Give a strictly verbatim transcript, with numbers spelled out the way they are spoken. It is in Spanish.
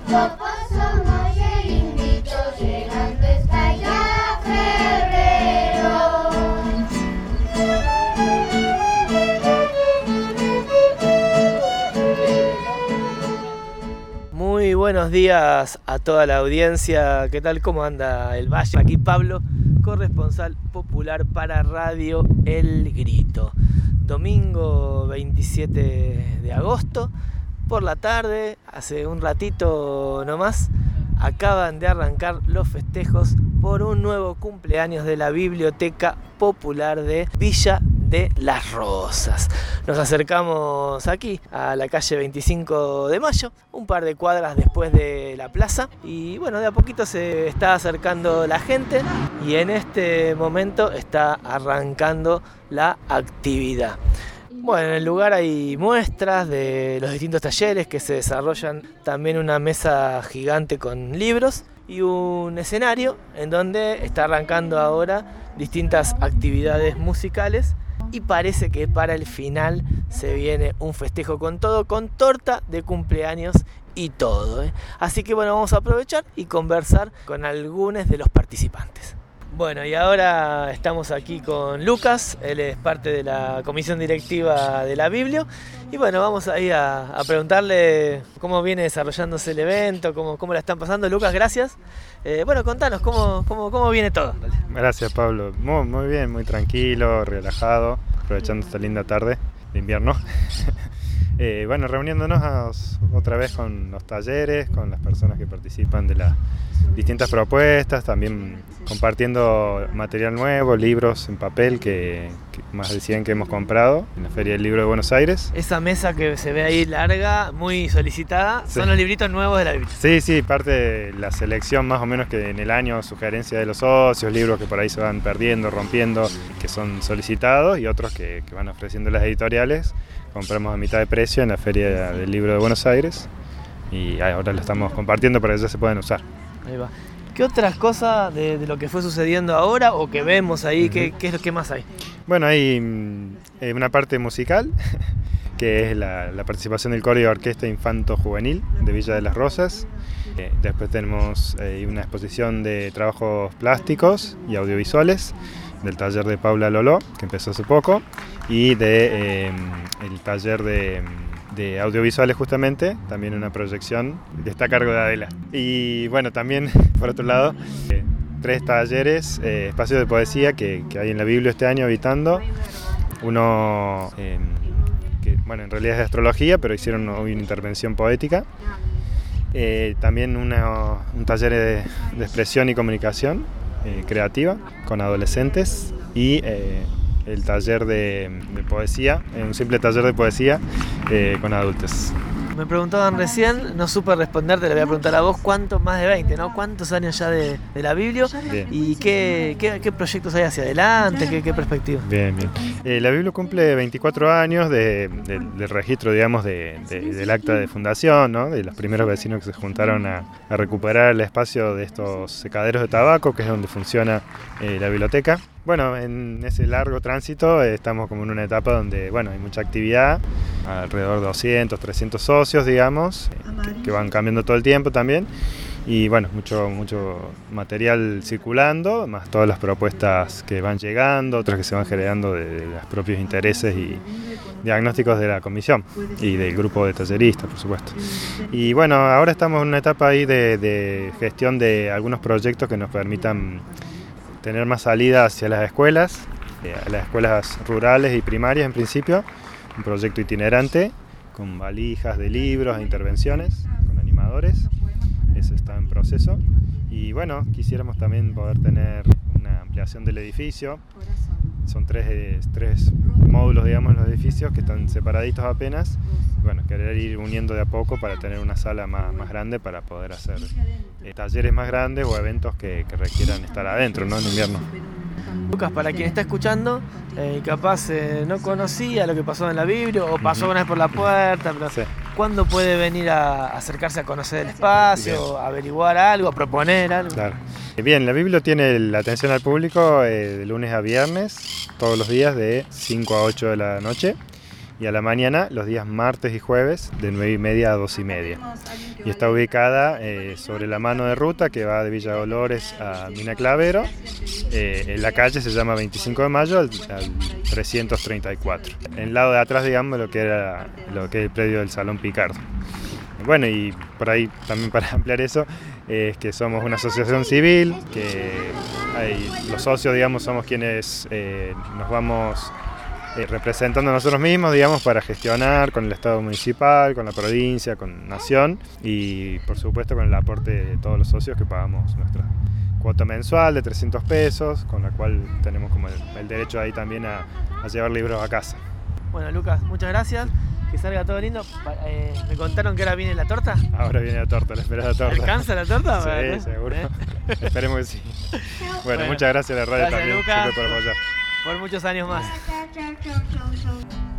Popos somos el invito, llegando está ya febrero. Muy buenos días a toda la audiencia. ¿Qué tal? ¿Cómo anda el Valle? Aquí Pablo, corresponsal popular para Radio El Grito. Domingo veintisiete de agosto, por la tarde, hace un ratito nomás, acaban de arrancar los festejos por un nuevo cumpleaños de la Biblioteca Popular de Villa de Las Rosas. Nos acercamos aquí a la calle veinticinco de mayo, un par de cuadras después de la plaza, y bueno, de a poquito se está acercando la gente y en este momento está arrancando la actividad. Bueno, en el lugar hay muestras de los distintos talleres que se desarrollan, también una mesa gigante con libros y un escenario en donde está arrancando ahora distintas actividades musicales. Y parece que para el final se viene un festejo con todo, con torta de cumpleaños y todo, ¿eh? Así que bueno, vamos a aprovechar y conversar con algunos de los participantes. Bueno, y ahora estamos aquí con Lucas, él es parte de la comisión directiva de la Biblio. Y bueno, vamos ahí a, a preguntarle cómo viene desarrollándose el evento, cómo, cómo la están pasando. Lucas, gracias. Eh, bueno, contanos cómo, cómo, cómo viene todo. Gracias, Pablo. Muy, muy bien, muy tranquilo, relajado, aprovechando esta linda tarde de invierno. eh, bueno, reuniéndonos otra vez con los talleres, con las personas que participan de las distintas propuestas, también compartiendo material nuevo, libros en papel que, que más de cien que hemos comprado en la Feria del Libro de Buenos Aires. Esa mesa que se ve ahí larga, muy solicitada, sí. Son los libritos nuevos de la Biblia. Sí, sí, parte de la selección más o menos que en el año, sugerencia de los socios, libros que por ahí se van perdiendo, rompiendo, que son solicitados, y otros que, que van ofreciendo las editoriales. Compramos a mitad de precio en la Feria del Libro de Buenos Aires y ahora lo estamos compartiendo para que ya se puedan usar. Ahí va. ¿Qué otras cosas de, de lo que fue sucediendo ahora o que vemos ahí? Uh-huh. ¿Qué, qué es lo que más hay? Bueno, hay eh, una parte musical, que es la, la participación del coro y orquesta infanto-juvenil de Villa de las Rosas. Eh, después tenemos eh, una exposición de trabajos plásticos y audiovisuales del taller de Paula Loló, que empezó hace poco, y de eh, el taller de... de audiovisuales justamente, también una proyección que está a cargo de Adela. Y bueno, también por otro lado, eh, tres talleres, eh, espacios de poesía que, que hay en la Biblia este año habitando. Uno eh, que bueno, en realidad es de astrología, pero hicieron hoy una intervención poética. Eh, también una, un taller de, de expresión y comunicación eh, creativa con adolescentes y eh, el taller de, de poesía, un simple taller de poesía eh, con adultos. Me preguntaban recién, no supe responderte, le voy a preguntar a vos, ¿cuántos? Más de veinte, ¿no? ¿Cuántos años ya de, de la Biblia? Bien. ¿Y qué, qué, qué proyectos hay hacia adelante? ¿Qué, qué perspectiva? Bien, bien. Eh, la Biblia cumple veinticuatro años de, de, del registro, digamos, de, de, del acta de fundación, ¿no? De los primeros vecinos que se juntaron a, a recuperar el espacio de estos secaderos de tabaco, que es donde funciona eh, la biblioteca. Bueno, en ese largo tránsito eh, estamos como en una etapa donde, bueno, hay mucha actividad, alrededor de doscientos, trescientos socios, digamos, eh, que, que van cambiando todo el tiempo también. Y bueno, mucho, mucho material circulando, más todas las propuestas que van llegando, otras que se van generando de, de los propios intereses y diagnósticos de la comisión y del grupo de talleristas, por supuesto. Y bueno, ahora estamos en una etapa ahí de, de gestión de algunos proyectos que nos permitan tener más salida hacia las escuelas, eh, a las escuelas rurales y primarias en principio, un proyecto itinerante con valijas de libros e intervenciones, con animadores, eso está en proceso. Y bueno, quisiéramos también poder tener una ampliación del edificio, son tres, eh, tres módulos, digamos, en los edificios que están separaditos apenas. Bueno, querer ir uniendo de a poco para tener una sala más, más grande para poder hacer eh, talleres más grandes o eventos que, que requieran estar adentro, ¿no? En invierno. Lucas, para quien está escuchando, eh, capaz eh, no conocía lo que pasó en la Biblia o pasó uh-huh. una vez por la puerta, pero sí. ¿Cuándo puede venir a acercarse a conocer el espacio, Bien. a averiguar algo, a proponer algo? Claro. Bien, la Biblia tiene la atención al público eh, de lunes a viernes, todos los días de cinco a ocho de la noche. y a la mañana los días martes y jueves de nueve y media a dos y media. Y está ubicada eh, sobre la mano de ruta que va de Villa Dolores a Mina Clavero. Eh, en la calle se llama veinticinco de mayo al, al trescientos treinta y cuatro. En el lado de atrás, digamos, lo que era lo que es el predio del Salón Picardo. Bueno, y por ahí también para ampliar eso, eh, es que somos una asociación civil, que hay, los socios, digamos, somos quienes eh, nos vamos eh, representando a nosotros mismos, digamos, para gestionar con el Estado municipal, con la provincia, con Nación y por supuesto con el aporte de todos los socios que pagamos nuestra cuota mensual de trescientos pesos, con la cual tenemos como el, el derecho ahí también a, a llevar libros a casa. Bueno, Lucas, muchas gracias. Que salga todo lindo. Eh, me contaron que ahora viene la torta. Ahora viene la torta, la esperada torta. ¿Alcanza la torta? Sí, ¿Eh? seguro. ¿Eh? Esperemos que sí. Bueno, Bueno, muchas gracias a la radio gracias, también Lucas, siempre por apoyar. Por muchos años más. Chau, chau, chau, chau.